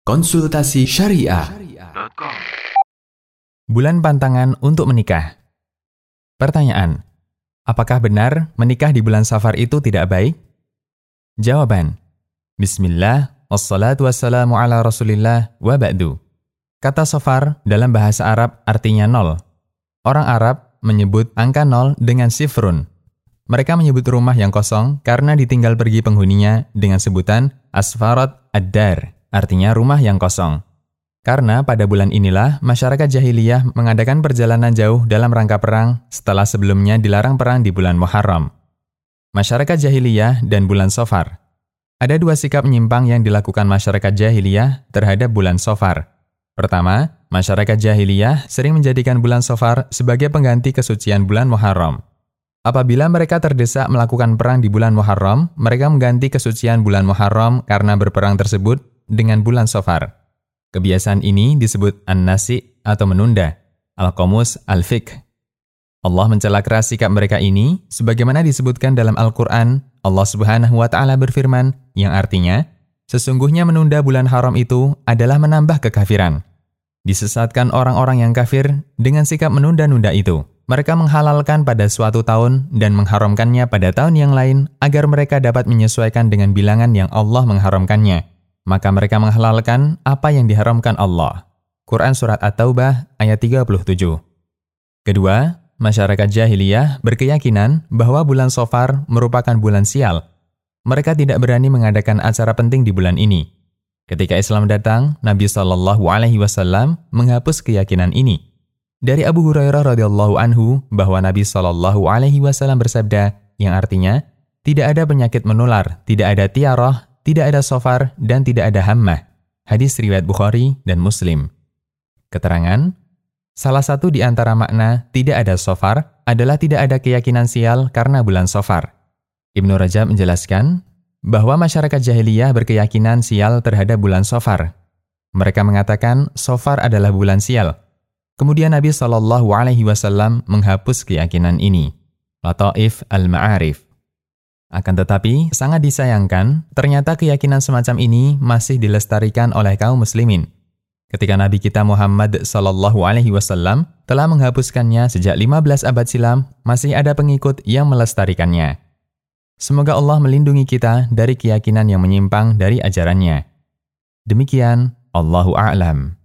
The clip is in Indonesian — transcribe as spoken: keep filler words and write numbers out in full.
Konsultasi Syariah. Bulan pantangan untuk menikah. Pertanyaan: apakah benar menikah di bulan Safar itu tidak baik? Jawaban: Bismillah, wassalatu wassalamu ala rasulillah, wa ba'du. Kata Safar dalam bahasa Arab artinya nol. Orang Arab menyebut angka nol dengan sifrun. Mereka menyebut rumah yang kosong karena ditinggal pergi penghuninya dengan sebutan asfarat ad-dar, artinya rumah yang kosong. Karena pada bulan inilah masyarakat jahiliyah mengadakan perjalanan jauh dalam rangka perang setelah sebelumnya dilarang perang di bulan Muharram. Masyarakat jahiliyah dan bulan Safar. Ada dua sikap menyimpang yang dilakukan masyarakat jahiliyah terhadap bulan Safar. Pertama, masyarakat jahiliyah sering menjadikan bulan Safar sebagai pengganti kesucian bulan Muharram. Apabila mereka terdesak melakukan perang di bulan Muharram, mereka mengganti kesucian bulan Muharram karena berperang tersebut dengan bulan Safar. Kebiasaan ini disebut an-nasi atau menunda, al-qamus al-fiqh. Allah mencela keras sikap mereka ini, sebagaimana disebutkan dalam Al-Quran. Allah Subhanahu wa Ta'ala berfirman, yang artinya, sesungguhnya menunda bulan haram itu adalah menambah kekafiran. Disesatkan orang-orang yang kafir dengan sikap menunda-nunda itu. Mereka menghalalkan pada suatu tahun dan mengharamkannya pada tahun yang lain agar mereka dapat menyesuaikan dengan bilangan yang Allah mengharamkannya. Maka mereka menghalalkan apa yang diharamkan Allah. Quran Surat At-Taubah ayat tiga puluh tujuh. Kedua, masyarakat jahiliyah berkeyakinan bahwa bulan Safar merupakan bulan sial. Mereka tidak berani mengadakan acara penting di bulan ini. Ketika Islam datang, Nabi shallallahu alaihi wasallam menghapus keyakinan ini. Dari Abu Hurairah radhiyallahu anhu bahwa Nabi shallallahu alaihi wasallam bersabda, yang artinya, tidak ada penyakit menular, tidak ada tiarah, tidak ada safar, dan tidak ada hammah. Hadis riwayat Bukhari dan Muslim. Keterangan: salah satu di antara makna tidak ada safar adalah tidak ada keyakinan sial karena bulan Safar. Ibnu Rajab menjelaskan bahwa masyarakat jahiliyah berkeyakinan sial terhadap bulan Safar. Mereka mengatakan Safar adalah bulan sial. Kemudian Nabi shallallahu alaihi wasallam menghapus keyakinan ini. Lataif al-Ma'arif. Akan tetapi, sangat disayangkan, ternyata keyakinan semacam ini masih dilestarikan oleh kaum muslimin. Ketika Nabi kita Muhammad shallallahu alaihi wasallam telah menghapuskannya sejak lima belas abad silam, masih ada pengikut yang melestarikannya. Semoga Allah melindungi kita dari keyakinan yang menyimpang dari ajarannya. Demikian, Allahu a'lam.